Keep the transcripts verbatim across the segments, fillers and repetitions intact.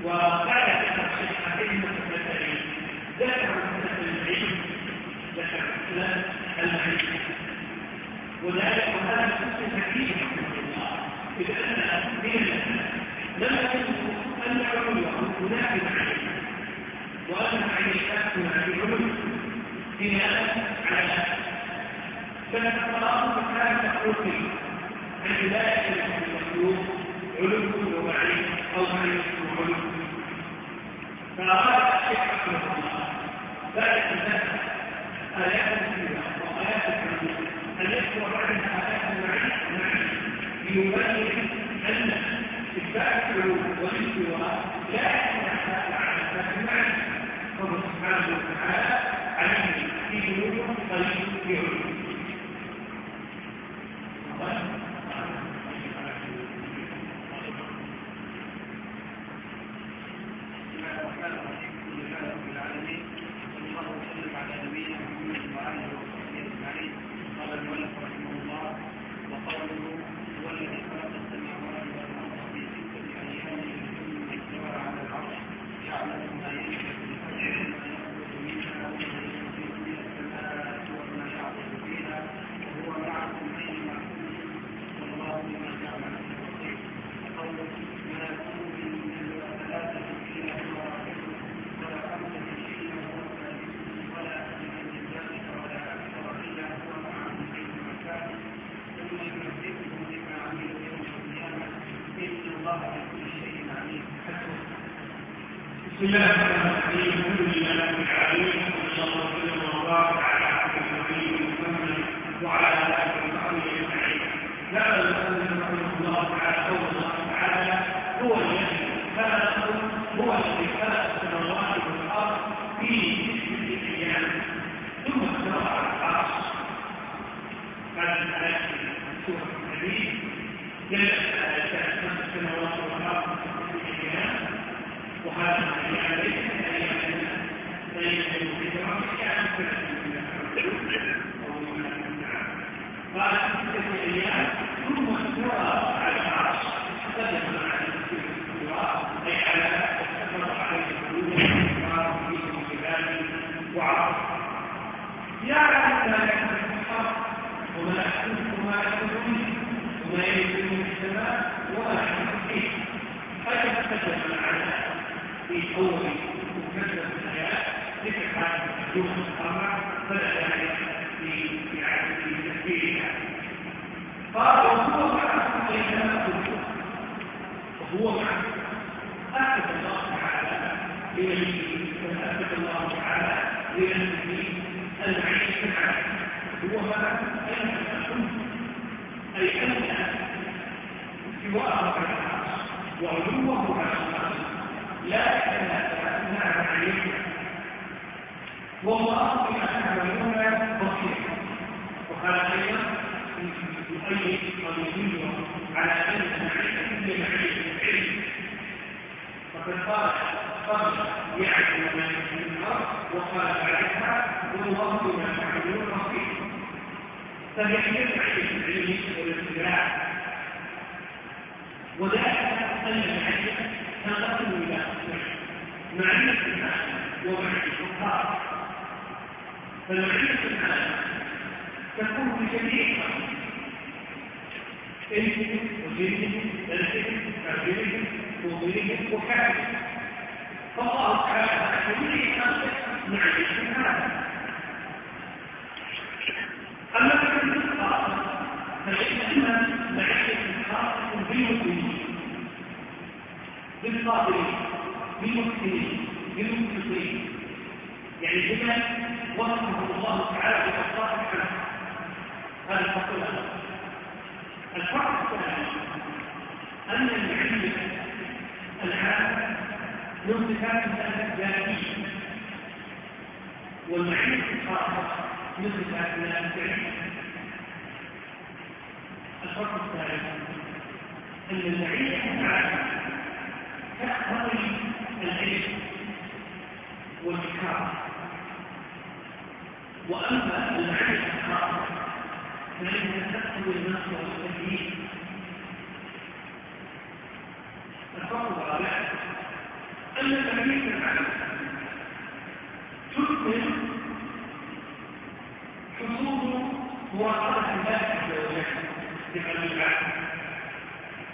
وقال لنا الشيخين المتكلمين ذكر العلم ذكر العلم وذلك هذا الشيء حكيم رحمه الله إذ أن ديننا لم يكن أن العلوم هناك العلم وأن العلم في العلوم بناء على فالقرآن كان تقول فيه عن لا يكون المخلوق علو ومعين أو معين وعلو فأراد الشيخ رحمه الله بعد أن ذكر آيات كثيرة وآيات كثيرة أن يذكر بعدها آيات المعين ليبين أن إثبات العلو والاستواء لا يكون على إثبات المعنى فالله سبحانه وتعالى عليه في علو قليل في علو بسم الله الرحمن الرحيم الحمد لله رب العالمين وصلى الله وسلم وبارك على عبده ورسوله محمد وعلى اله وصحبه اجمعين. نعلم ان رحمه الله تعالى قول الله تعالى هو الذي خلق هو الذي خلق السماوات والارض في سته ايام ثم استوى على العرش. هذه الايات في سوره الحديد جلت ايات السماوات والارض في سته ايام وهذا يعني ليس يمكن قال ستة أيام ثم استوى على العرش قدم على الاستواء أي على استمر عليه الحدود والإكرام فيه وكذلك وعرض يعلم ما يكون في الأرض وما يكون وما يكون فيه وما يكون في السماء وما يكون فيه فيتقدم على في أول مكتب الحياة ذكر هذه الجمل الأربع فلا داعي في في في تفكيرها. قال وهو معكم أينما كنتم وهو معكم أثبت الله تعالى لنبيه وأثبت الله تعالى لنبيه المعيش في العالم هو معكم أينما كنتم أي أن سواء وعلوه على الأرض لا تنازع عليه والله بما تعملون بصير. وقال ايضا يؤيد قضيه على ان المعرفه هي معرفه العلم فقد قال قبل يعلم ما يكون في الارض وقال بعدها والله بما تعملون بصير. فيحتاج عليه العلم والاطلاع وذلك ان المعرفه تنقسم إلى معرفة العالم ومعرفة الخاص. فمعرفة العالم تكون بجميع علمهم وجنهم ذلهم تعبيرهم وضيهم وكافرهم. فالله تعالى يريد أن معرفة العالم. أما معرفة الخاص فإنما معرفة الخاص بالمؤمنين بالصابرين بالمحسنين بالمتقين يعني بما وصفه الله تعالى بأوصاف الحمد. هذا الفصل الأول. الفرق الثاني أن العلم العام من صفات الذاتية والمعرفة الخاصة من صفات الفعلية. الفرق الثالث أن المعرفة العامة تقتضي العلم والإكرام، وأما المعرفة الخاصة فإنها تقتضي النصر والتكليف. الفرق الرابع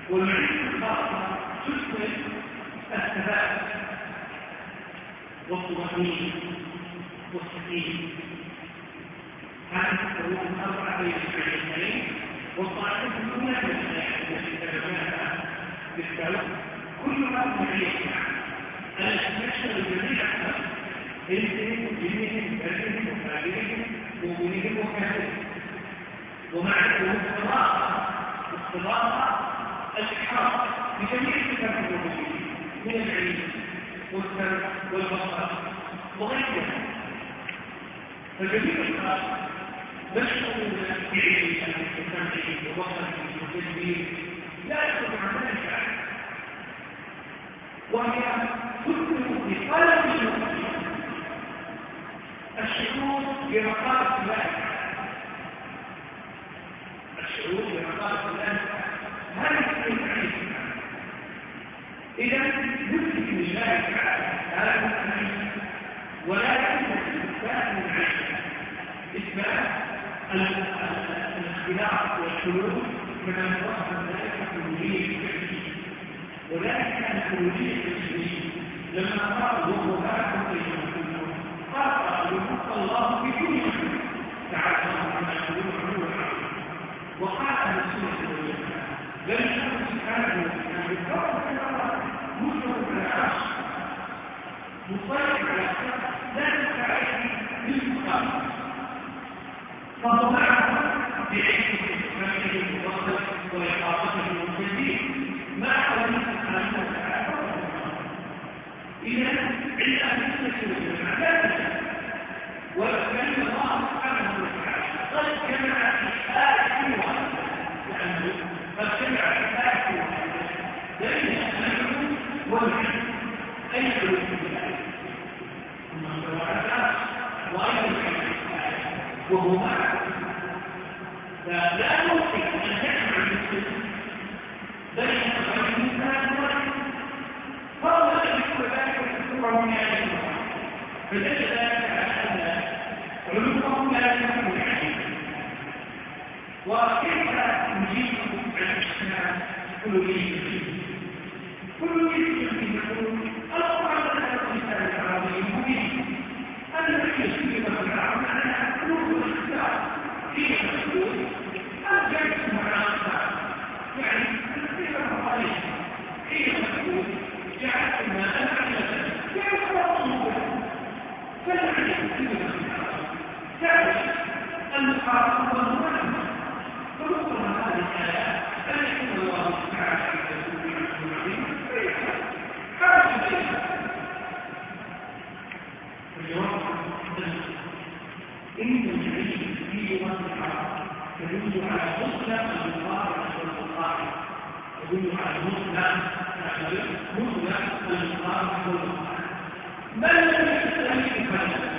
والمعيشة الخاصة تشمل الثبات والطمأنينة والسكينة. هذه الحروف الأربعة بين المعنيين، والطائفة الأولى من الآيات التي تبعونها بالسبب كلها معيشة التي تشمل جميع الخلق، إنسهم وجنهم وبشرهم وفاجرهم ومؤمنهم وكافرهم. ومعنى الصراحة الصراحة الإحراق بجميع صفات الربوبية من العلم والسمع والبصر وغيرها. فجميع الخلق مشغول بعلمه وسمعه وبصره وتدبيره لا يخرج عن ذلك أحد، وهي تدخل في قلب المؤمن الشعور برقابة الله، الشعور برقابة الله. هذا المعنى إذا نثبت لله تعالى هذا المعنى، ولا يمكن إثبات المعنى إثبات الاختلاف والحلول من الوصف ذلك الحلولية الفعلية. وذلك الحلولية الفعلية لما قالوا وهو باعث بينهم قال الله في كل شيء تعالى الله عما يقولون علوا وقال أهل السنة والجماعة بل الله سبحانه وتعالى بالفضل مشرف على العرش مطلق على السماء لا تستعين بالمقام، فهو معه بعلمه وسمعه وبصره وإحاطته المنتجين ما حوله سبحانه وتعالى. إذا عند أهل السنة والجماعة لا تستعين، ولكن الله سبحانه وتعالى قد جمع في آية واحدة، لأنه قد جمع في آية واحدة بين العلم والعلم. أي علم بالله ثم سواء وأيضا الآية وهو معه. فلا يمكن أن تجمع المسلم بين الإنسان والعلم، فهو الذي يكون ذلك الكفر من آية واحدة. فدل ذلك على أن علومهم لا يكون علم. وكيف نجيب عن الإسلام كل شيء كل شيء يقول القرآن لا الإنسان العربي مبين أن الذي يسلم العرب على قلوب الاختلاف فيه مسؤول الجنس مع الأخطاء، يعني الذين عليه فيه مسؤول جعل ما أنعمل يعرف الله فلا يمكن ثالث المحارب والمعنى. فنقرأ هذه الآيات أن يكون الله تعالى يقول عنه العظيم خارج ذلك. الجواب إن العلم في لغة العرب تدل على مطلق المقارنة والمقارنة، تدل على مطلق مطلق المقارنة والمقارنة. بل لم يستهلك فلسفة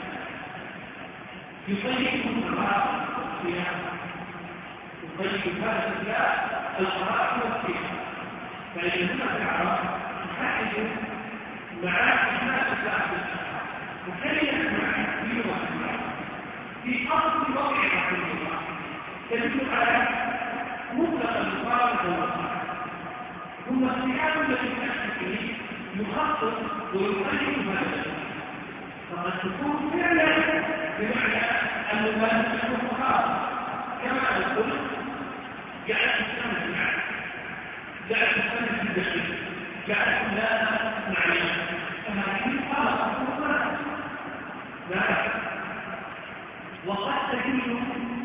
يطيب القراءة والصيام، يطيب فلسفة القراءة والصيام. فإن هناك العرب تحدث معاني الناس الأحدث وكلمة معاني في لغة العرب في أصل وضعها في اللغة تدل على مطلق المقارنة والمقارنة. ثم الصيام الذي تحدث فيه يخصص ويقيم فلسفة، فقد تكون فعلا بمعنى أن المال تكون خاصة كما الخلق جعل الإنسان في المعنى، جعل الإنسان في البشر، جعل الإنسان معنى، فهذه خاصة وخاصة لا. وقد تدل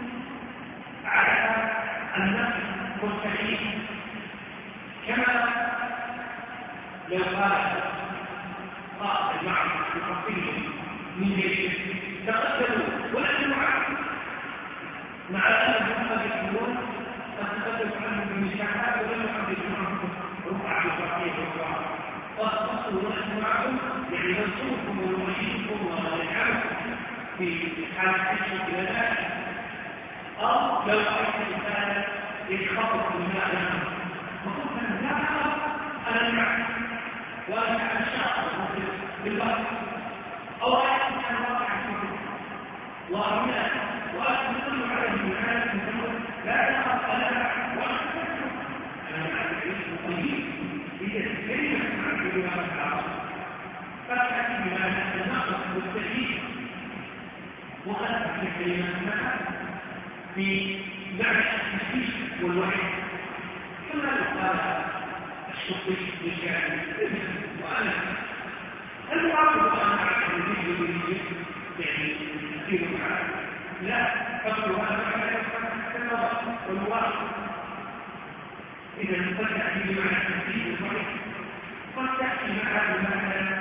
على النفس والتحريك كما لو قال قائد معه بخطيه من جيشه تقتلوا ولم يعرفوا مع أنهم قد يكونون قد تقدموا عنهم بالمساحات ولم يحدثوا عنهم رفع بخطيه والرعب وأصلوا ونحن معهم يعني ننصركم ونعيشكم ونعرفكم في حالة عيشة إلى ذلك. أو لو كان الإنسان يتخطط بالماء عنه فقلت أن لا أنا معك وأنا أشعر بالبحر أو أعلم أن واقع فيه وأرمي وأكون عليه من عالم لا يخاف أنا وأنا كلماتها في معنى التشكيك والوحي كما قال الشقيق بالشعر وأنا المعارضة أنا أعرف الفيديو يعني كثير معاه لا أصل هذا كما والمواقف إذا قد تأتي بمعنى التشكيك والوحي قد تأتي معها بمعنى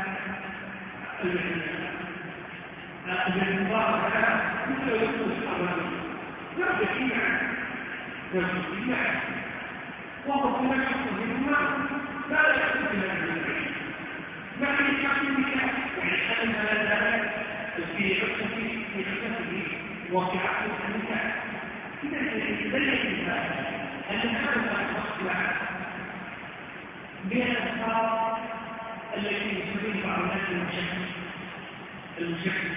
المباركة مثل يقول الصحابة لا تشيع لا تشيع وهو كما يحصل منهما لا يحصل من العلم نحن يحصل منها ويحصل على ذلك في عقده في عقده وفي عقده النساء إذا تبين أن هذا المصلحة من الأسباب التي يسمى بعض الناس المشكل المشكل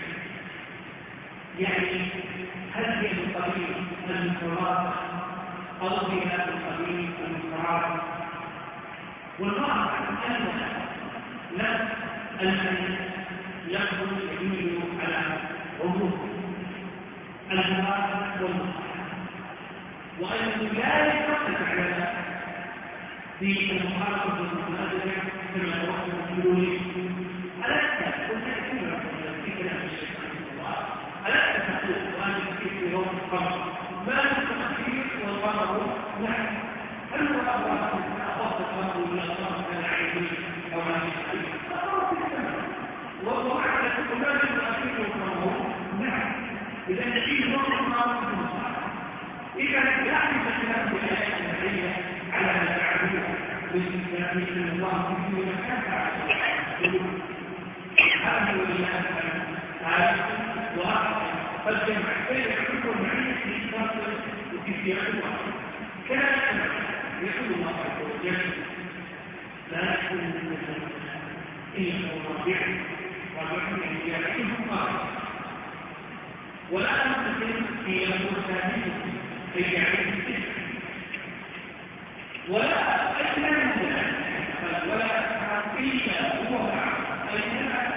يعني هل هي من قبيل المنكرات أو هي من قبيل المنكرات والله أنها لم أن لفظ يدل على عموم المراد والمنكر وأنه لا يترتب على في المخالفة المتنازلة كما توصف الحلول ألست قلت أكثر في كلام الشيخ رحمه الله ألست تقول وأن تكفير في يوم القمر ما التقدير والقمر نعم هل هو الله أخذ القمر من الله كان عليه أو عن الشيء أخذ في السماء ومعنى تقول ما التقدير والقمر نعم إذا نجيب يوم القمر في المصالح إذا لا تتكلم بالآيات النبية على التعبير بالاستثناء من الله في كل مكان هذا هو الإيمان هذا وهذا فالجمع بين الحكم والمعية في إثبات وفي سياقها كان يقول الله عز وجل لا يكون من إلا الربيع والرحمة الجاهلين قال ولا نستطيع في المرسالين في جعله ولا أجل من ولا حقيقة هو أيضا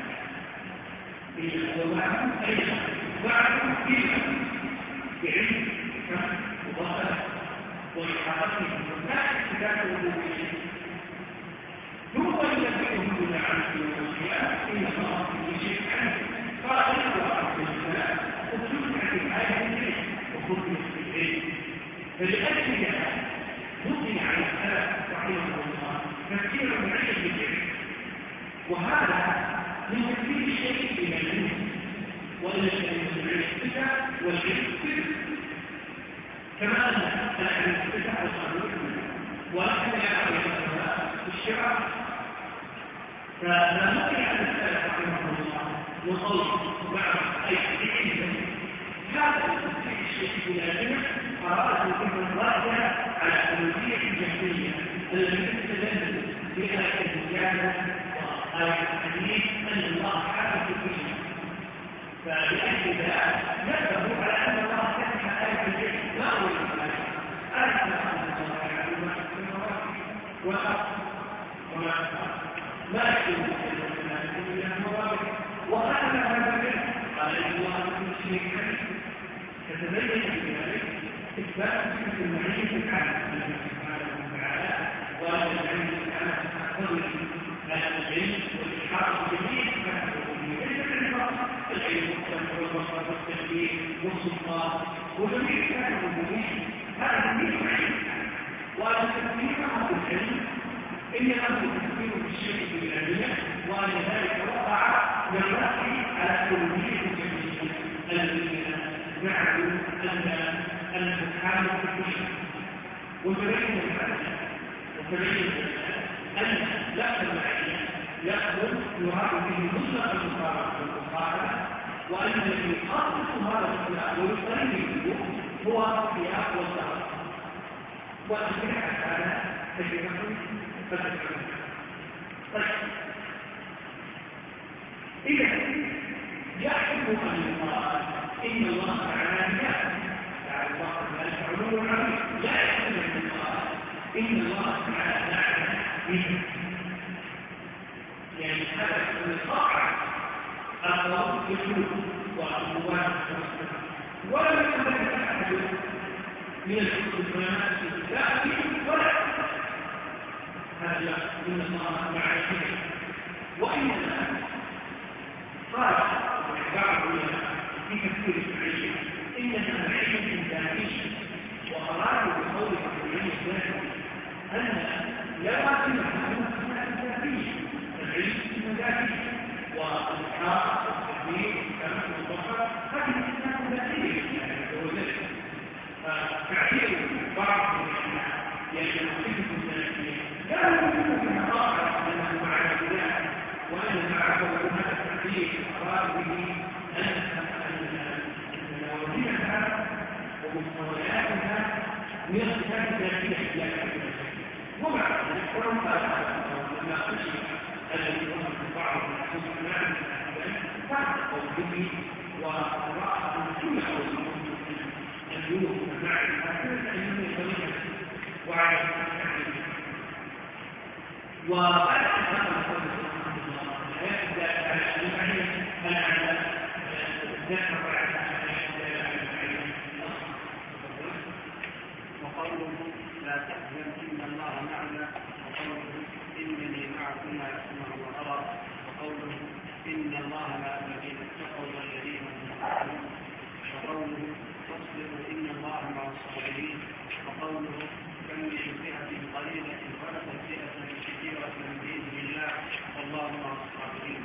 ومعهم أيضا وعلم فيها بعلم وضغط وإحاطته لا اختلاف الوجود ثم ينبئهم بالعبد والأشياء إن الله في شيء عنه قال له عبد السلام وسمع في الآية وكنت في العلم فلأجل هذا نقل على السلام رحمه الله تفسير معين بالعلم وهذا من تفسير الشيء إلى العلم وإلى العلم الصفة والعلم كما أن العلم الصفة والقانون ولكن يعرف الشرع فلا نقل على السلام رحمه الله وقوله بعض أي علم هذا تفسير الشيء إلى العلم أراد أن يكون راجع على الألوهية الجهمية التي تتدلل بها كالزيادة وآية الحديث أن الله حافظ كل شيء فلأجل ذلك نذهب على أن الله كتب آية الجهل لا أول الآية آية الله يعلم ما في السماوات والأرض وما ما يكون إلا الموارد وأعلم هذا العلم قال إن الله كل شيء حديث تتبين بذلك إثبات صفة المعية في العالم سبحانه وتعالى وأن العلم سبحانه تقتضي العلم والإحاطة بجميع صفاته الربوبية ليس بالفرق العلم والبصر والتشبيه والسلطان وجميع صفات الربوبية هذا جميع العلم وأن التكبير هذا العلم إنما هو التكبير بالشيء بالعلمية وأن ذلك وقع يرتقي على الألوهية الجميلة الذين نعلم أن أن سبحانه في كل شيء وتبين الحدث وتبين أن لفظ المعية يأخذ يراد به مطلق المقارنة والمقارنة وأن الذي يخصص هذا الاختلاف ويقرنه هو السياق والسبب وأن هذا تجربة فتجربة طيب إذا يحكم أن يقال إن الله تعالى يحكم تعالى الله تعالى علوم العظيم لا يحكم أن يقال إن الله تعالى لا يحكم يعني هذا من الصاعد القول يسلوك والمباشرة ولم يتمكن أحد من الحكمات لا فيه ولا هذا من الله مع الحكم وإنما قال بعض في تفسير الشرعية إنها العلم ذاتي وأرادوا بقول العلم الذاتي أن لا يمكن أن ذاتي العلم ذاتي والإحاطة والتدبير والكلام والبصر هذه الأسماء ذاتية فتعبير بعض الأشياء يعني الصفة الذاتية لا يمكن أن نتوقع أنه مع البلاد وأن معه هذا التعبير أراد به أن وظيفتها ومستوياتها من الصفات الذاتية ومع ذلك ولم لما خشي الذي يوصف بعض الأسماء بعض قوله ورأى أن كل قوله الجنوب والمعرفة أنه يتميز وعلى وبعد هذا القول يبدأ على المعنى الأعلى ذكر وقوله لا تحزن إن الله معنا وقوله إنني معكما أسمع وأرى وقوله إن الله مع الذين اتقوا والذين هم محسنون وقوله واصبروا إن الله مع الصابرين وقوله كم من فئة قليلة غلبت فئة كثيرة بإذن الله والله مع الصابرين.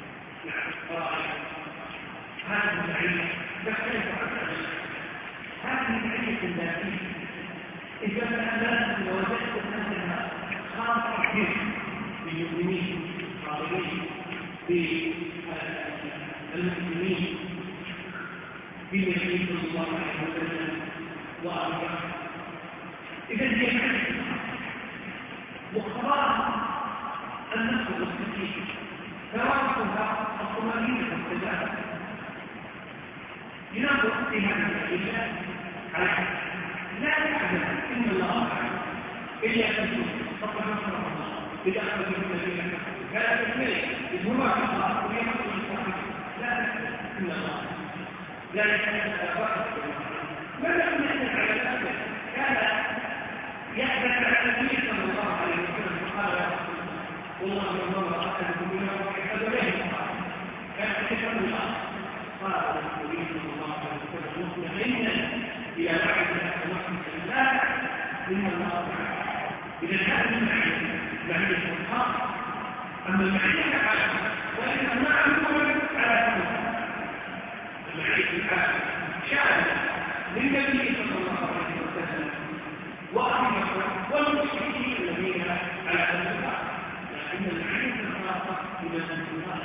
هذه العلة تختلف عن هذه العلة الذاتية إذا فعلت ووجدت أنها خاصة به بالمؤمنين الصابرين بالمسلمين بالنبي صلى الله عليه وسلم وأرضاه إذا هي مخبرة النفس والسكين فراسها الطمأنينة والسجادة ينظر في هذه الأشياء على لا تحدث إن الله إلا يكون فقط نصر الله إذا أخذ من الذين فلا تكمل إذ هو في الله ويحصل الصحيح لا تحدث إن الله لا يحدث أفاق ماذا كنا يحدث على ذلك كان يحدث على النبي صلى الله عليه وسلم فقال والله من الله أخذ بنا وحفظ به كان يحدث الله قال النبي صلى الله عليه وسلم مطمئنا إلى معرفة ونحن لا إن الله تعالى إذا كان المعنى معنى الحق أما المعنى الحق وإن معلوم على كل المعنى الحق شأن للنبي صلى الله عليه وسلم وأبي بكر والمشركين الذين على الحق لكن المعنى الخاصة بمن الله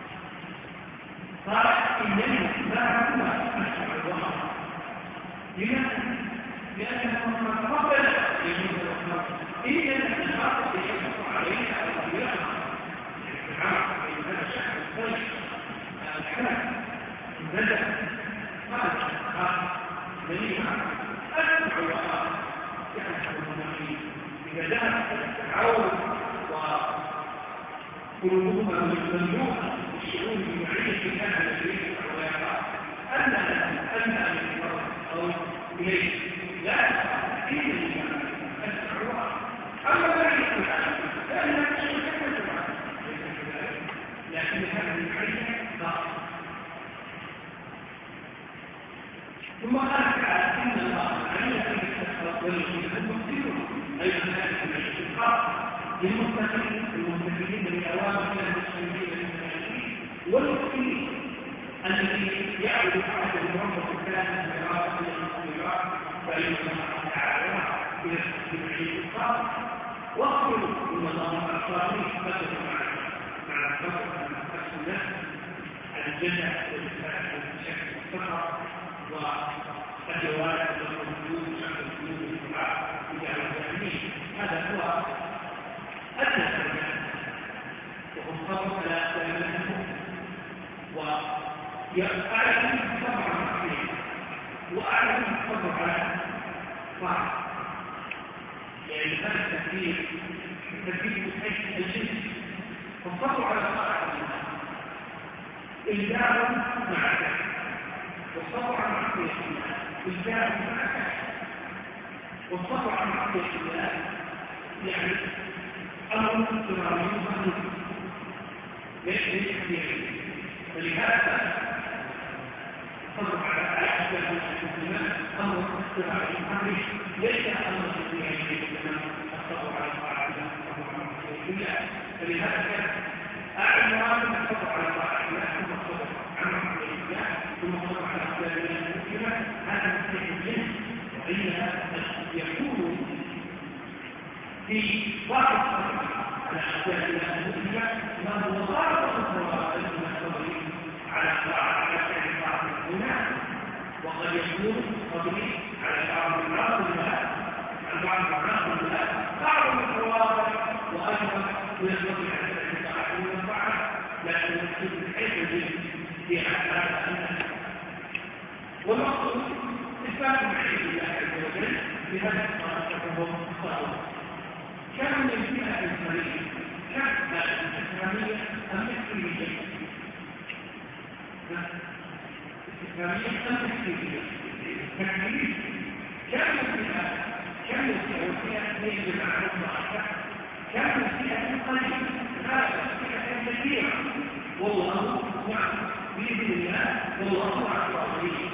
قال إنني معكم أسمع الله لماذا؟ لأنه من قبل يجب الرحمة إلا أن الخاصة يشفق عليها وطبيعها الاتحاد بين هذا الشخص الطيب الحمد بدأ قال الخاص دليلها أسمع الله يحسن المناخين إذا ذهب التعاون وقلوبها مملوءة بالشعور بمعية هذا الشيء ويقع أن أن أو إليه لا إلا لما أسمع الله أما لا يسمع لأن الشيء كثيرا لكن هذا المعية ضعف ثم قال تعالى إن الله علم في التخلق والجهد المسلمون أي ذلك من الشقاق للمتقين المتقين بالأوامر من المسلمين المسلمين والمسلمين الذي يعبد أحد المرضى الثلاثة من الرابط الى فإن الله تعالى إلى التسليم الخاص واخبروا إن الله مع الصالحين بدل مع مع الفقر مع النفس على الجنة والإسلام والشكل والفقر والجوال والوجود وشكل الوجود والدعاء إلى الجاهلين هذا هو أدنى الأرجاء وهم صبروا على أسلامهم وأعلم الصبر على الخير وأعلم الصبر على الصعب يعني هذا التكبير التكبير مستحيل الجنس فالصبر على طاعة الله إلزام مع ذلك والصبر عن معصية الله بالجاه والمعكة، والصبر عن معصية الله يعني أمر اضطراري ومعنى ليس طبيعي. فلهذا الصبر على أشياء المسلمين أمر اضطراري ومعنى ليس أمر طبيعي الصبر على طاعة الله والصبر على معصية الله. فلهذا أعلم مراد الصبر على طاعة الله ثم الصبر عن معصية الله ثم الصبر على أقدار الله المسلمة. هذا مستحيل الجنس، وإلا يكون في واحد على أقدار الله المسلمة ما هو غالب الصبر على طاعة على فعل طاعة هنا، وقد يكون صبري على بعض المعاصي عن بعض المعاصي بعض الحوار وأيضا يستطيع أن يتعامل من الطاعة، لكن يكون الحيث في حالة أنها والمقصود إثبات معية الله عز وجل بهذا الصلاة والصلاة. كان من الفئة الإسلامية كانت الإسلامية أم الإسلامية الإسلامية أم الإسلامية تكليف كان الفئة كان الفئة ليس معروف معرفة كان الفئة قليلة هذا الفئة كثيرة والله نعم بإذن الله والله مع الصابرين.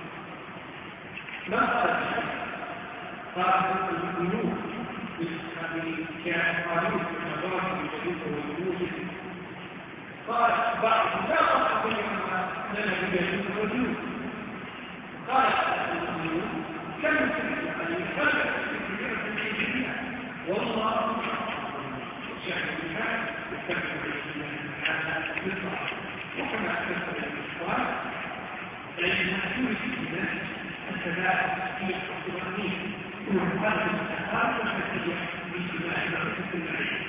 ما قال قال المؤمنون كان قانون المدارس الجديدة والوجود قال بعض لا أصحاب لما لنا بجديد الوجود قال المؤمنون كم سنة أن يخلق كثيرة من الجديدة والله شاهد بها يستمر هذا بالطاعة وكما أكثر الإخوان فإن كل سنة السباب في القرآنين وهذا الأساس والنتيجة من سماع المعرفة المعية.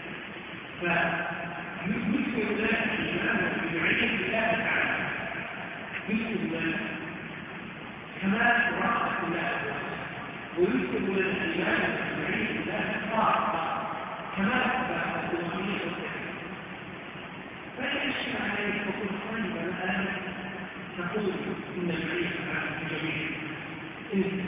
فيذكر الله الإيمان بمعية الله تعالى يذكر الله كمال وراءة الله ويذكر لنا الإيمان بمعية الله خاصة كمال الأمنية والتكليف. فإن الشيء عليه يكون طيبا الآن تقول إن المعية تعالى جميل إن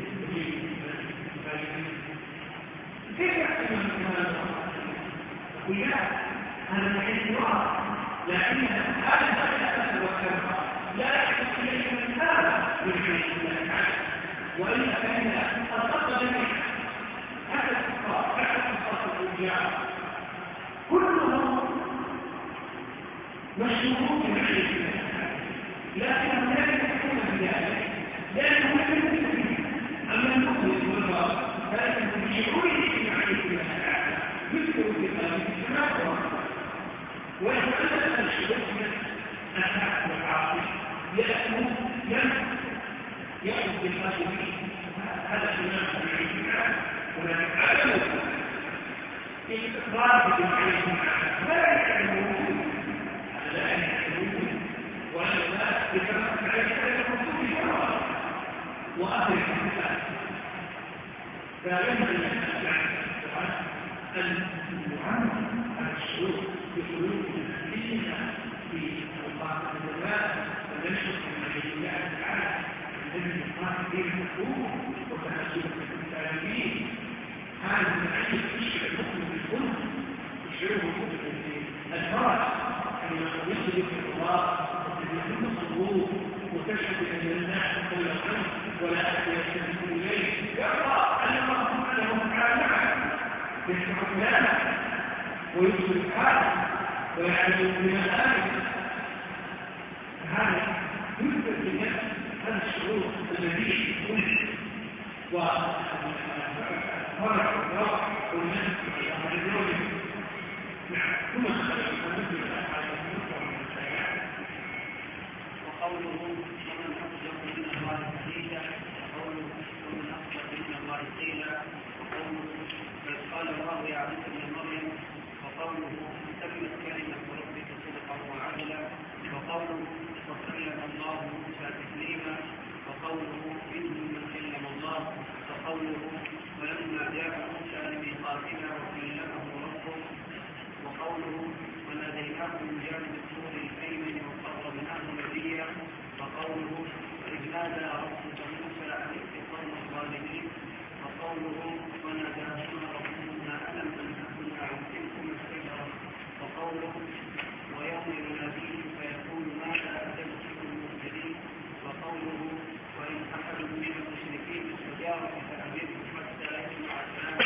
كيف يحكم الكمال وياه هذا الحين واضح لكنها هذا الأساس والكمال لا يحكم إليه من هذا بالحديث الله تعالى وإلا فإن الخط جميعا هذا الكفار هذا الكفار الرجال كلهم مشهورون بالحديث الله لكنهم لا يحكمون بذلك لأنهم لا يمكن أما المؤمن والباطل فلكن بشعوره في معرفة الله تعالى يذكر بالله السماء ويتعلم الشعور من الأساس والعاطفة لأنه لم يأخذ بالخاشعين هذا الإمام في العلم ولكن عدم الإقرار بالعلم لا يعلمون لا يعلمون ولا يتمسك عليه الرسول الشرع وأهل الإسلام. فينبغي أن نعمل على الشعور بحلول نفسنا في أوقات الزمان ونشرح من الله تعالى الذي يقام به الحقوق وتناسب التعليمين. هذا من عند الشيء المؤمن بالكل يشعره بالفرج أن يصدق الله وتجد الصدور وتشهد أن الناس كل خير ولا أحد يستمع إليه يرى أن الله سبحانه وتعالى يسمع كلامه ويبصر حاله ويعلم بما آمن. هذا يثبت للنفس هذا الشعور الذي يمكن وفرق الراحة والنفس والعمل ثم خلق المثل على المثل وقوله ومن أصدق من الله حديثا وقوله ومن أصدق من الله قيلا وقوله بل قال الله يا عيسى ابن مريم وقوله تمت كلمة ربك صدقا وعدلا وقوله وكلم الله موسى تكليما وقوله إنه كلم الله وقوله ولما جاء موسى لميقاتنا وكلمه ربه وقوله وناديناه من جانب الطور الأيمن وقربناه نبيا وقوله وإذ وقوله ويوم يناديه فيقول ماذا أجبتم المرسلين وقوله وإن أحد من المشركين استجارك فأجبه حتى يسمع كلام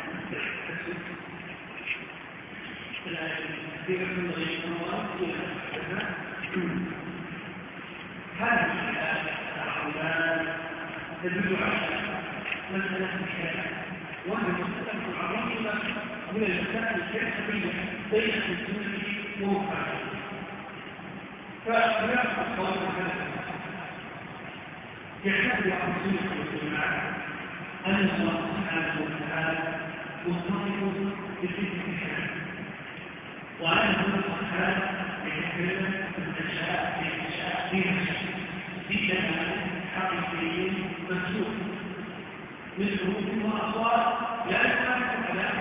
هذه الأعلام تدل على مسألة الحياة وهي مسألة عظيمة من المسائل الفلسفية بين السنة ومقابلها. فهناك أقوال هذا يعتبر عن السنة والجماعة أن الله سبحانه وتعالى متصف بصفة الحياة، وأن الله سبحانه يتكلم بالأشياء بالأشياء بالأشياء بكلام حقيقي منسوخ من حروف وأصوات لا يمكن كلام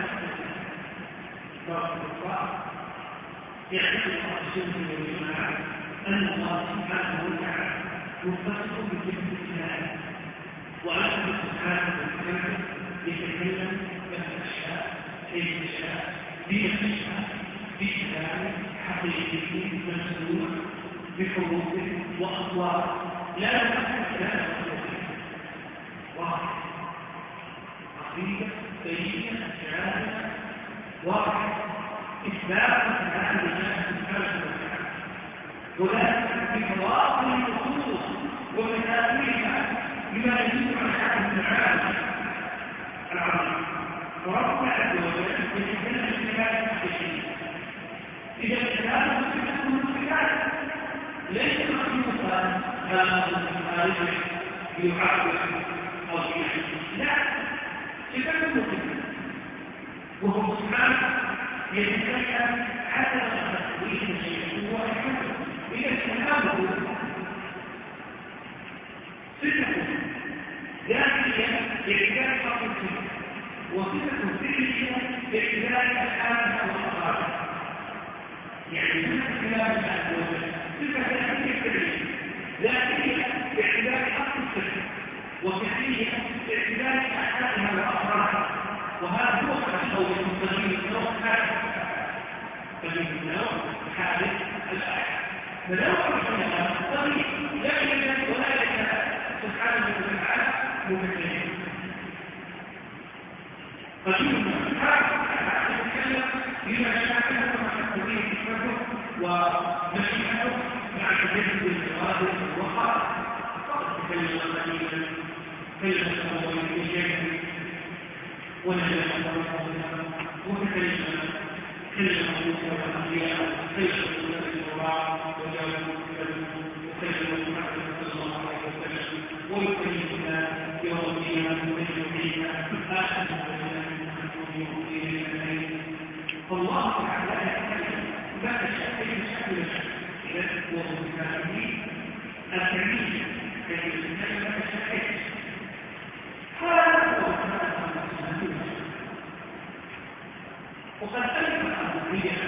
يعتقد السنة والجماعة أن الله سبحانه وتعالى متصف بصفة الكلام، وأن الله سبحانه وتعالى يتكلم بالأشياء بالأشياء بالأشياء بكلام حقيقي منسوخ بحروف وأصوات لا يمكن كلام واحد عقيدة بينة شهادة واحد إثبات كلام الله سبحانه وتعالى، ولكن في مواطن النصوص ومتابعها بما يدل على هذه العالم العظيم. وربنا عز وجل يتكلم بكلام حقيقي. إذا الكلام صفة صفات ليس مخلوقا خارجا يعبر أو يحدث، لا، صفة مخلوقة وهو سبحانه يتكلم حتى تخليه الشيء هو الحكم. إذا الكلام صفة ذاتية باعتبار فقط الصفة، وصفة فعلية باعتبار أفعالها وأفعالها. يعني صفة الكلام عز وجل صفة ذاتية فعلية، ذاتية باعتبار حق الصفة، وفعلية باعتبار أفعالها وأفعالها. وهذا هو القول المستقيم النوع حادث فمن النوع حادث الآية. فلو أرسلنا طريق لا يجب ولا يجب سبحانه وتعالى مبتدئ. فشوفنا سبحانه وتعالى يتكلم بما شاء ومحكمين حكمته ومشيئته مع تجدد الإرادة والوقار. فقط تكلم قليلا كلمة الله يجب ونجد الله وتكلم كلمة موسى والأنبياء كلمة التوراة وجاءوا وكلمة محمد صلى الله عليه وسلم ويكلمنا يوم القيامة ويكلمنا آخر فالله تعالى يتكلم بعد شيء شكل إذا وهو بكلامه الكريم كي يتكلم بشكل هذا هو وقد ألف الأرضية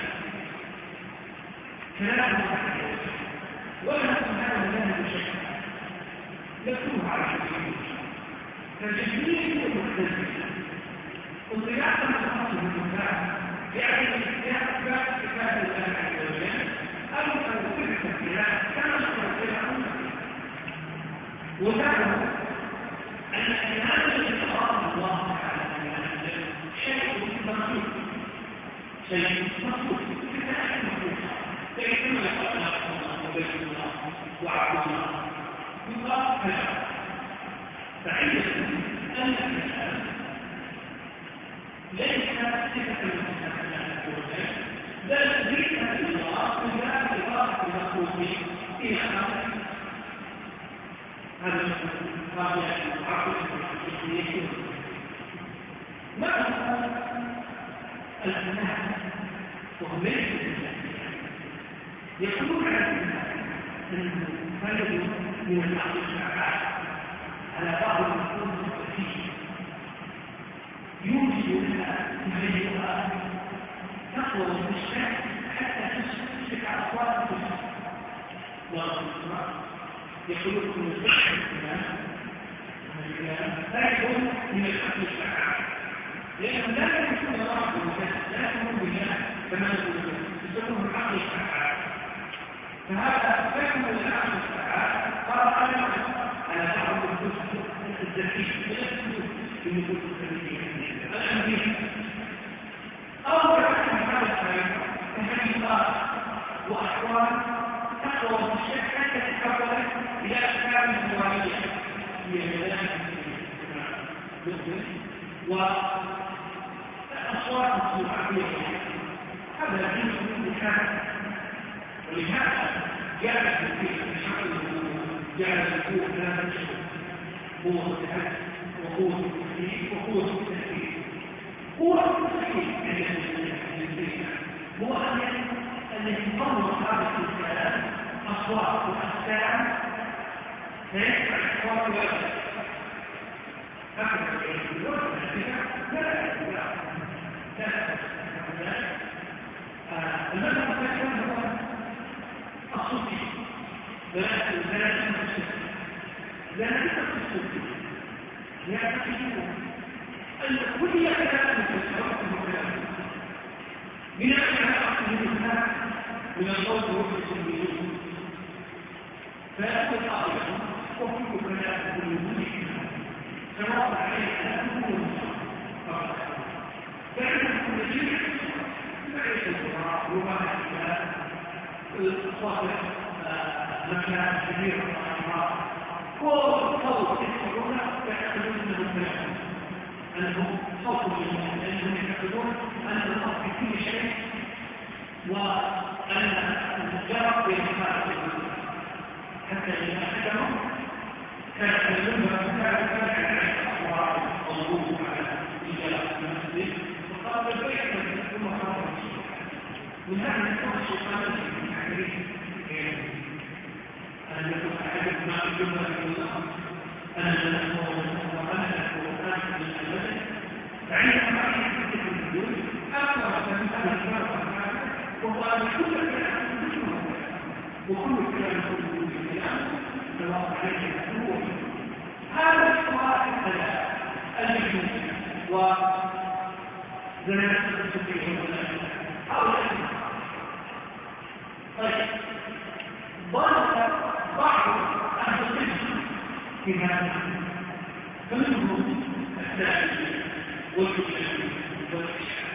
كلام ولا سبحانه لنا بشكل يكون على شكل فالجميل والمختلف وطلاعة مصاصة المتاع يعني الاختيار باب كتاب الله عز وجل أو توفير التفكيرات كما نقول وذلك أن الإيمان بالإقرار الله تعالى شيء مخلوق شيء مخلوق كذلك مخلوق فإنما يخلق الله وبيت الله وعبد الله يقال هذا فعيد أن الإنسان ليس صفة المستقبل بل ذكر الله وذلك إضافة المخلوقين إلى خلق هذا الرابع العقل الحقيقي ما هو الأنام وهم ليس يقولون على أنه فرد من العقل الشعبات على بعض الأمور التي يوجد لها تغيرها تقوى المشكلة حتى تشبك أصوات الجسم يقولون من الصحة لا يكون من الحق الشعب لأنه لا يكون الله بالمكان لا يكون بالله كما نقول يسمونه العقل الفعال. فهذا فهم العقل الفعال قال أنا أنا أعرف الجزء الذكي في النفوس الخليجية الأمريكية أو كأن هذا الشيء كحقيقة وأحوال تقوى بالشيء حتى تتحول إلى أشكال موالية هي ملاك وأصوات الصوفية هذا جزء من الحال. ولهذا جعل التكليف بشكل جعل الكون لا تشعر قوة الحد وقوة التكليف وقوة التكليف. قوة التكليف هو أن يتطور هذا الكلام أصوات وأحكام فيسمع أصوات وأحكام هكذا لا لا لا المذهب الثاني هو الصوفي ثلاثة ثلاثة لا نفس الصوفي يعتقدون أن كل كلام من الكلام من الصوت والسميون فيأخذ قائلا وكل كلام كله سواء عليه كل فقط فإن كل شيء فليس القراء ربما الصوت مكان كبير الأمراض والصوت يسمعون يعتقدون أنه كلام أنه صوت من أنهم يعتقدون أن الأصل في كل شيء وأن الجرب بإنسان حتى إذا حكموا كان ينبغي كان كان أصوات الضوء على إجابة المسجد وقال بالبيت ثم خرج من هذا الشخص الشيطان أن يكون أحد ما يجمع من الله أن نحن وأن القرآن من المسجد عندما يحدث الوجود أكثر من هذا وهو أن كل كلام وكل كلام كل كلام سواء عليه الحلول هذا السؤال الثلاث المجنون وزنات السبيل أو طيب ضرب بعض أهل العلم في هذا فمنهم الثالث والكلام والإشعار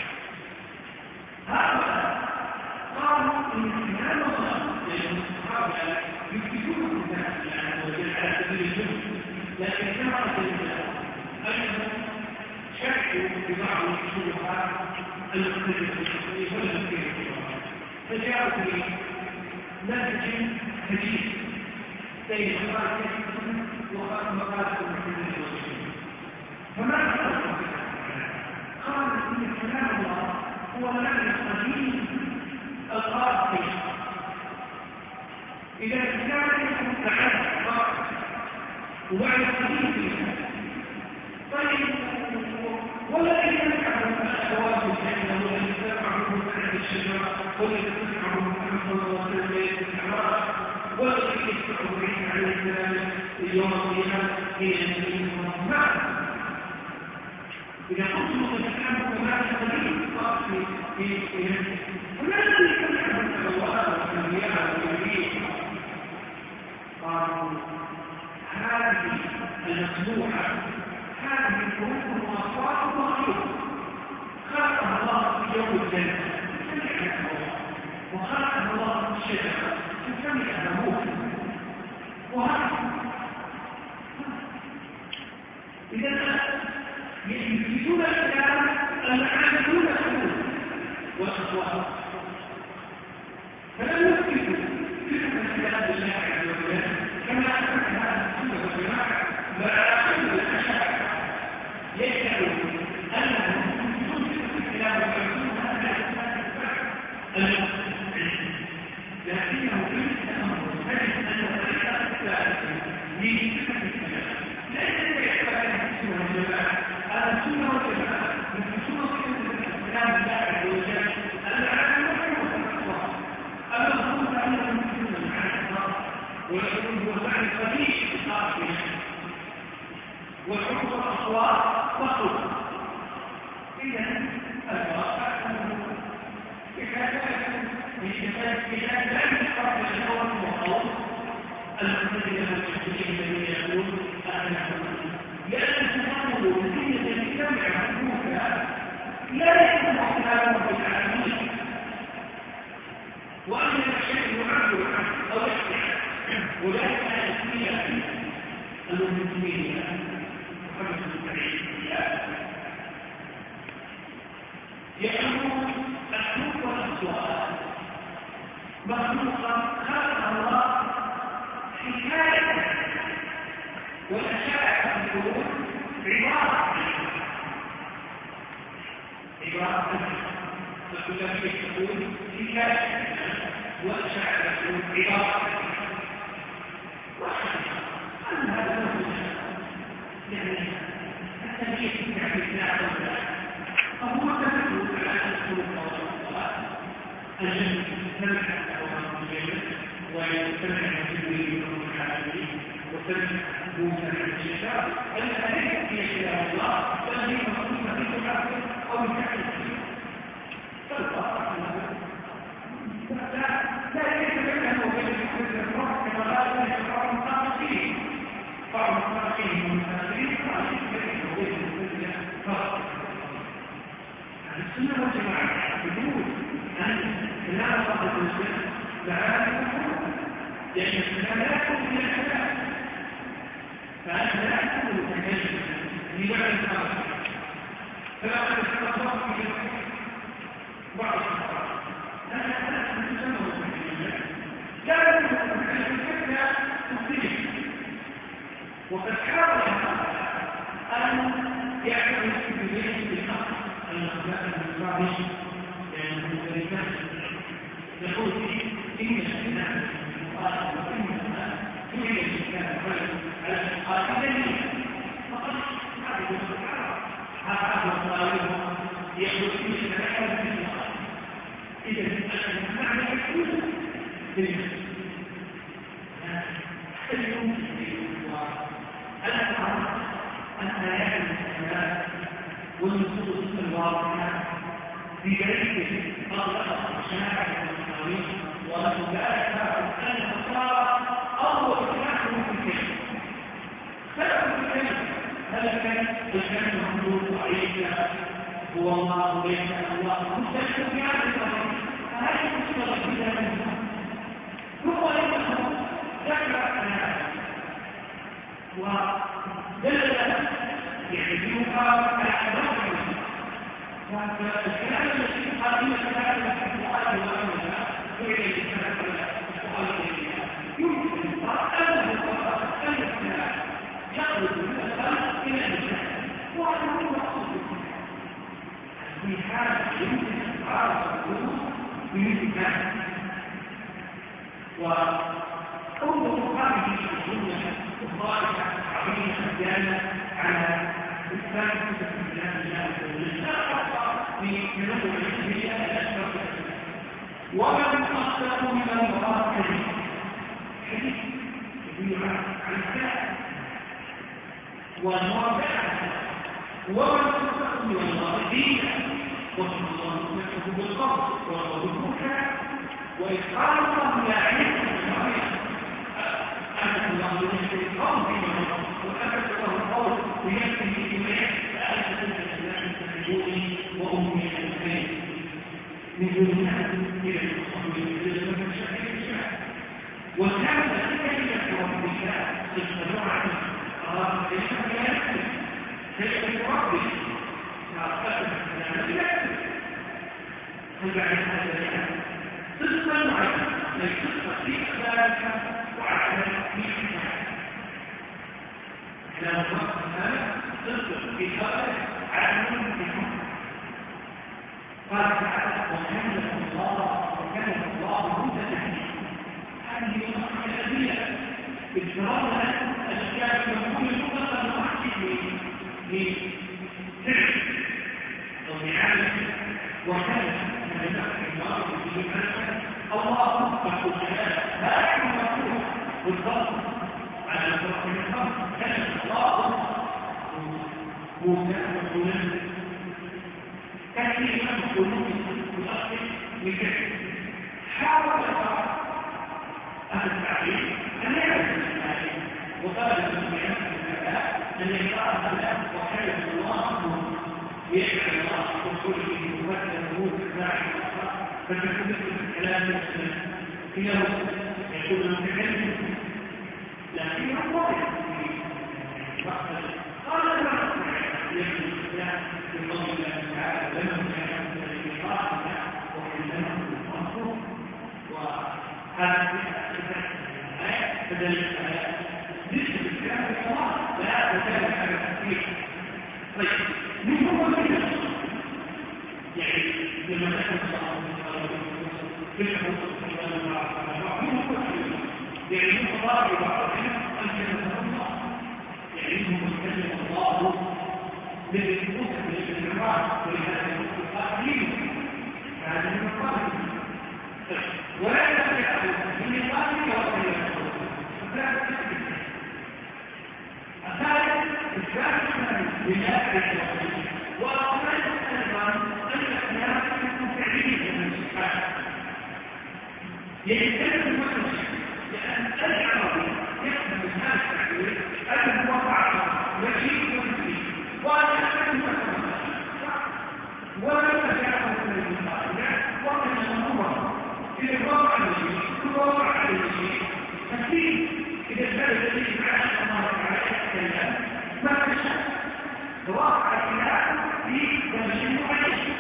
هذا قالوا إن كلام الله لأن الصحابة يكتبون الناس يعني وجل سبيل الجنة لكن كما قلت أيضا شكوا ببعض الشبهات المختلفة والمختلفة فجاءوا لي نهج جديد بين مقالة ومقالة المحدثين فما قال إن كلام الله هو معنى قديم القاضي إذا كان متعدد ومعنى قديم طيب ولا ينفع الأشواط الجنة ولا ينفع من أهل الشجرة ولا ينفع من أهل الشجرة ولا ينفع من أهل السلام اليوم القيامة هي أن إذا كنت متكلم كما تقولين أصلي في نفسي ولا يمكن أن الألوان والأنبياء والنبي قالوا هذه المسموحة هذه الحروف والأصوات مخلوقة خلقها الله في يوم الجنة وخلقها الله في الشجرة تسميها موت وهذا إذا يثبتون الكلام المعانون الحدود والأصوات فلم يثبتوا تلك الكلام الله عز وجل كما أثبت هذا السنة والجماعة وأعلم الأشعار يجعلوا أنهم يثبتون الكلام ويعلمون هذا الكلام لكنه ليس أمر تجد أنه الأشعار الثالثة لصفة الكلام ليس يحتاج السنة والجماعة هذا السنة والجماعة من خصوص الكلام الله عز وجل العالم والأصوات أما الخصوص أنهم يمكنون معنى الصلاة ويقولون هو معنى قليل الآخر والحروف والأصوات فقط إذا الواقع أنه بحاجة الذين الذين يقول أنا لأن تناول الدين يجتمع حقوقها لا يكون حسابا في العالمين وأن الشيء يعبر عنه أو يحدث ولا يكون المسلمين محمد بن يأمر الحقوق والأصوات مخلوقا خلق الله حكاية والأشياء تكون عبارة عبارة فكل شيء تكون حكاية والأشياء تكون عبارة وأن هذا يعني التنشيط يعني الإسلام فهو تدل على أن الخلق والصلاة الجنة تمنح أوامر الجنة وتمنح الجنة من الحالين وتمنح موسى من الشتاء أنها ليست هي شتاء الله بل هي مخصوصة في تحقق أو تحقق فالله لا يجب أنه يجب أن يكون كما لا يجب أن يكون مقاطعين بعض مقاطعين ومقاطعين السنة والجماعة يقول أن كلام الله المسلم لعالم لأن الكلام لا يكون من الكلام فأنت لا تكون متكلم لبعض الأمر فلا تتصرف في بعض الأمر لا تكون متكلم لا يكون متكلم حتى تختلف وقد حاول أن يعتمد في بيته بالأمر المخلاق المصابي يعني المختلفات يقول إن الإسلام قال وإنما يريد الإسلام على القاتلين فقد هذه الصحابة هذا الصالح يقول إن الإسلام في الصحابة إذا المعنى يكون بالنسبة اليوم أنا أعرف أن آيات الإسلام والنصوص الواضحة في ذلك أطلق الشارع المسلمين وذلك أن النصارى أول كلام في الكلمة سبب الكلمة هل كان الكلام محمود عليك هو الله وليس الله مستشفى في هذا الأمر فهذه المشكلة في هذا الأمر هو يمكن ذكر أنا ودلل يحبونها على حضارة فالكلام الذي قال من الكلام الذي قال وأنها فعل الكلام الذي يمكن أن الكلام يخرج من الكلام إلى الكلام وهذا هو مقصود في حال يمكن أن تعرف الظروف من الكلام وقوله هذه الجملة الضاربة عظيمة دالة على إثبات صفة الكلام الله في تنظر الجميع الأشبه ومن أصدق من الله حديث حديث يدل عن الكلام والواقع ومن أصدق من الله دينا وصف الله نفسه بالقبض والبكاء وإقرار الله لا علم أن الله ينشر القوم فيما وأكد له القول ويكفي في جميع ألف سنة الإسلام تحبوني وأمي الخير من دونها إلى المصطفى إلى المشاكل الشعب وكان كلمة ربك تجتمع أراد كلمة لا يكفي كلمة ربك فأخذت الكلام لا يكفي فبعد هذا الكلام صدقا وعلا ليصدق في ذلك وعلى في حكاية كلام الوقت هذا صدق في هذا عالم بحكم قال تعالى وكان الله وكان الله متحدث هذه الأمر الأدلة إجرار الأشياء المفهوم المطلقة المحكي لفعل أو لعالم وكان من نفس الله في المعنى الله مطلق الكلام لا يكون مفهوم بالضبط على الفرق من الخمس كان الله موسى وسلم كان في إمام قلوب متأخر من كده حاول أهل التعليم أن يعرف ويشعر الله وكله ممثل وجود الداعي فتكون الكلام مثلا كله يكون متكلم لكن هو قال لا يحدث الإسلام بفضل الله تعالى لما كان من الإقامة وعندما المنصور وهذا فذلك نسبة الكلام في الله لا تزال على التفكير. طيب من هو الكلام؟ يعني لما نحن صلى الله عليه وسلم في الحدود صلى الله عليه وسلم يعني من الله وعلى أن كلمة الله يعني هم كلمة الله للنفوس للإجراء ولهذا الآخرين هذا من القادم ولا يستطيع من القادم وغيره الثالث إثبات لله وأولا أيضا أن الأحيان تكون فعلية من الصفات يجب المسلم لأن العربي يفهم هذا التعبير أن وقع وشيء وشيء وأن أكون ولا تجاهل من المقابلات وأن الأمور في الواقع الشيء في الواقع الشيء فكيف إذا كان الذي معاه الله تعالى الكلام ما تشاء واقع الكلام في تمشي معين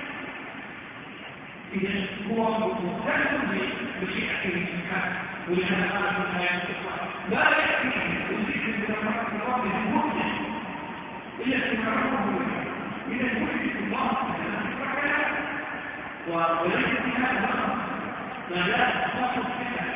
إذا هو مختلف بشيء أكيد ولهذا قال في الآية لا يأتي وذكر من ربه المؤمن إلا استمراره إذا يحدث الله وليس في هذا ما لا تصل فيها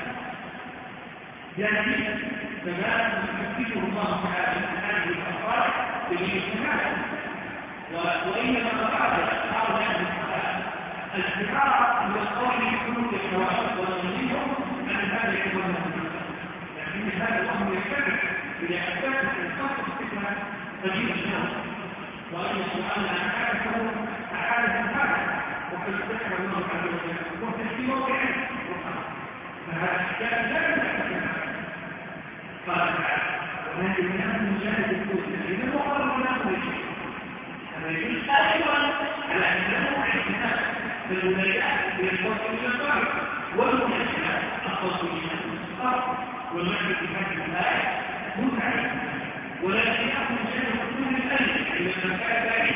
يعني فلا يكفيه الله تعالى من هذه الأفكار بالاجتماع وإنما قال بعض هذه الأفكار الاستعارة من القول بحلول الحوادث ونظيرهم عن هذا الكلام لكن هذا الأمر يختلف إذا أثبتت الخاصة الفكرة تجيب الشهر وأن السؤال عن حالته أحالة الحالة وقد ذكر الله عز وجل وفي موقعه فهذا الكلام لا يمكن قال تعالى وهذه الناس مجاهد الكوسة إذا وقالوا لا كل شيء هذا يجوز أيضا على أنه احتمال فالولايات ينفصل إلى الفرق والمحسنات أخص من الفرق والمعنى في هذه الآية متعب ولكن يأخذ شيء كل الألف إلى المكان ذلك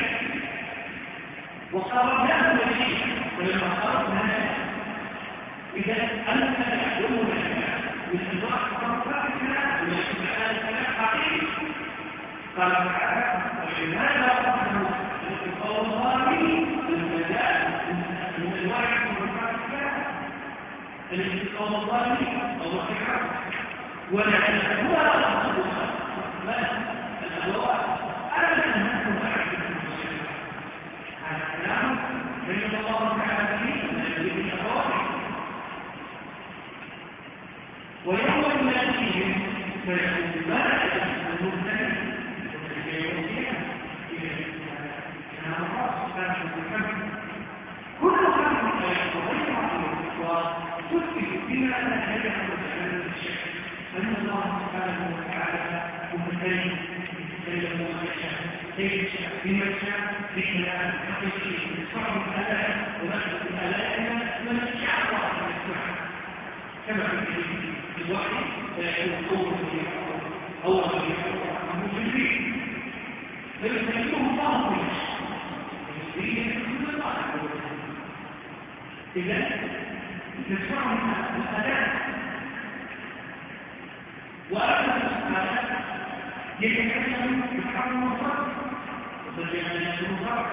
وقربناه الشيء ولما قربنا إذا أنت يحضرون الناس باستطاع فرق الكلام والاستماع الكلام حقيقي قال تعالى ولماذا قصدوا القول الظالمين المجال من الواحد من الكلام الاستقامة الظالمين الله تعالى ولعل هو أصل ما الأدوات أبدا نحن نعرف هذا الكلام بين الله تعالى فيه من الذي يتواصل ويوم يأتيهم فيقول ما أجل المبتدئ ويوميها إلى كان الله سبحانه وتعالى كل خلق يتغير وتثبت بما لا يجعل من الشيء أن الله سبحانه وتعالى مبتدئ يتكلم ما يشاء كيف يشاء بما يشاء بكلام حقيقي بصعب الآلات ونشر الآلات من الشعب الله سبحانه كما في الوحي فيكون قوة في أول في المسلمين فيسلمهم الله في المسلمين كل الله إذا تسمعهم الآلات وأكثر الآلات يتكلم بالحق والصدق وتجعل المصارعة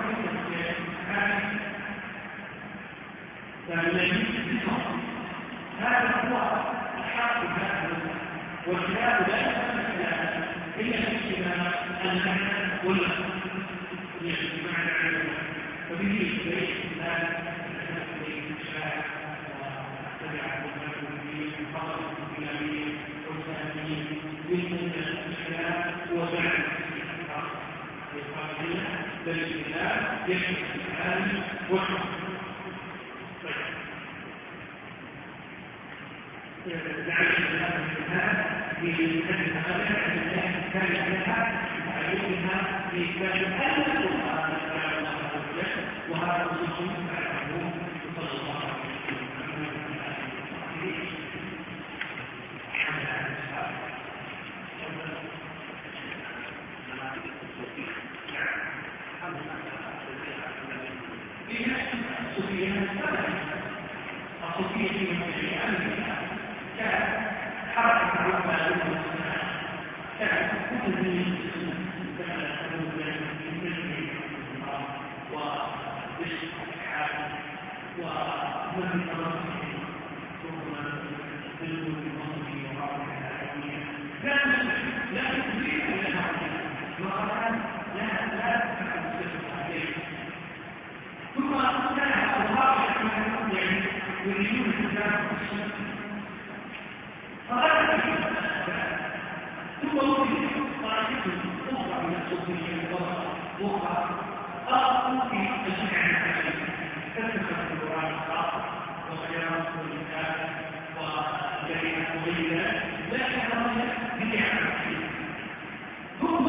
فالذي يصدق هذا هو الحق هذا والخلاف لا يتمثل إلا في المعنى واللفظ يجمع العلم وبه يعيش الإنسان يتمثل الشاعر وتبع المسلمين فقط الإسلاميين والساميين من الإسلام وزعم القائلين بل الإسلام يشمل العالم والحق لعل الإسلام في هذه الأغلب كان لها تعليمها في إثبات أن القرآن الصوفية الصوفية في مجالها كانت حركة عرفة كانت كل من ومن تركهم ثم بالنور المصري وعرفة العالمية لا لا تدريك لها وقد لا لا تفعل سر عليه ثم كان الواقع يعني يريدون الكتاب والسنة فغير ثم وجد طائفة أخرى من الصوفية أخرى قاموا في الجمع العالمي تتخذ القرآن الخاص وخيارات الكتاب وجريمة وغيرها لكن رجل بدعة ثم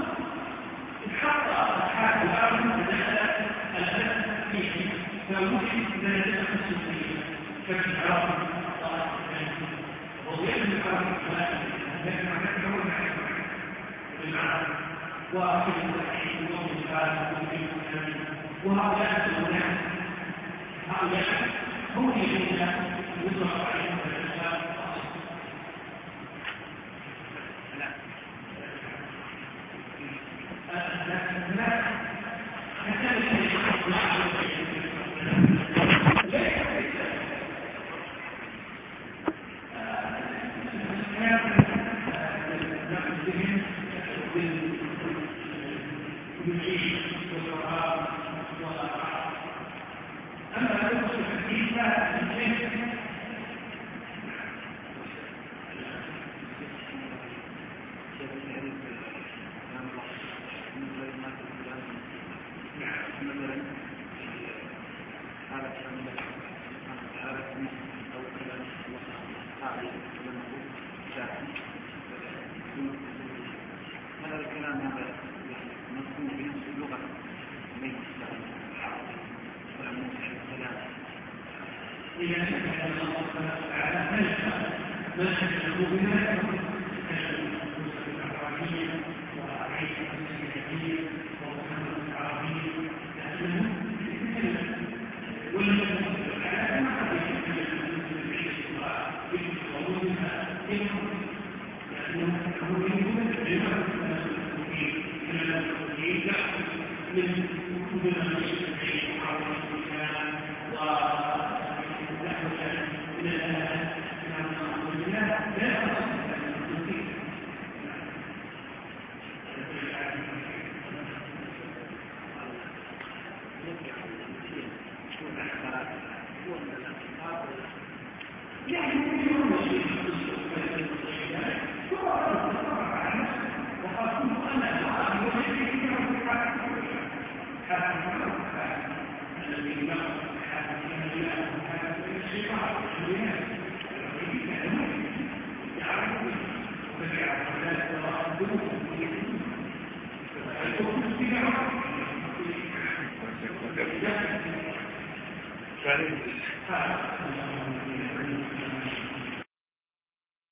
اتحط أصحاب الأرض بدأت الأسف فيه فوجد ذلك الصوفية فالشعار وغير الحرب لكن نحن بالمعنى وأخذ التحقيق اليوم الثالث وهؤلاء الأولاد هؤلاء هم الذين يطلق عليهم الإسلام